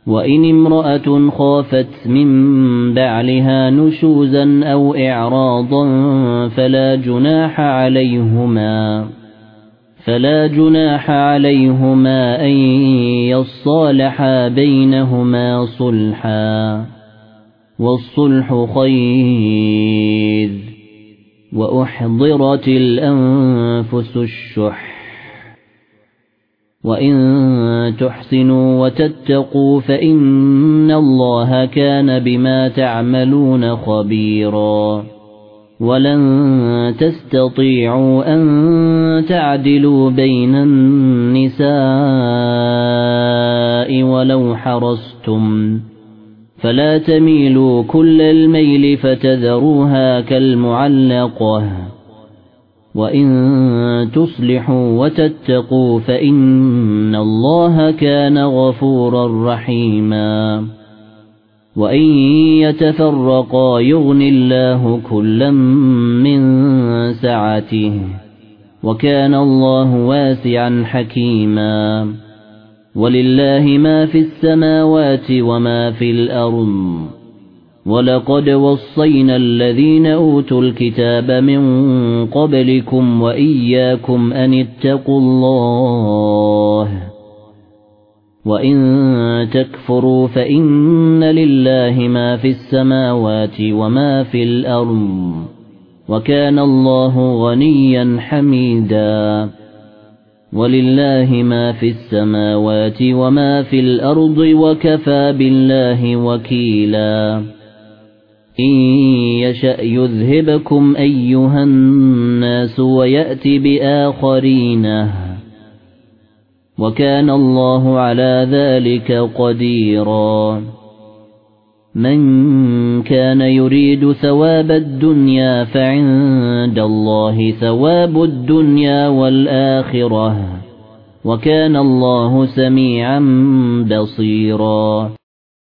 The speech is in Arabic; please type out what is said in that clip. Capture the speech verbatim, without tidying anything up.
وإن امرأة خافت من بعلها نشوزا أو إعراضا فلا جناح عليهما فلا جناح عليهما أن يصالحا بينهما صلحا والصلح خير وأحضرت الأنفس الشح وإن تحسنوا وتتقوا فإن الله كان بما تعملون خبيرا ولن تستطيعوا أن تعدلوا بين النساء ولو حرصتم فلا تميلوا كل الميل فتذروها كالمعلقة وإن تصلحوا وتتقوا فإن الله كان غفورا رحيما وإن يتفرقا يغن الله كلا من سعته وكان الله واسعا حكيما ولله ما في السماوات وما في الأرض ولقد وصينا الذين أوتوا الكتاب من قبلكم وإياكم أن اتقوا الله وإن تكفروا فإن لله ما في السماوات وما في الأرض وكان الله غنيا حميدا ولله ما في السماوات وما في الأرض وكفى بالله وكيلا إن يشأ يذهبكم أيها الناس ويأت بآخرين وكان الله على ذلك قديرا من كان يريد ثواب الدنيا فعند الله ثواب الدنيا والآخرة وكان الله سميعا بصيرا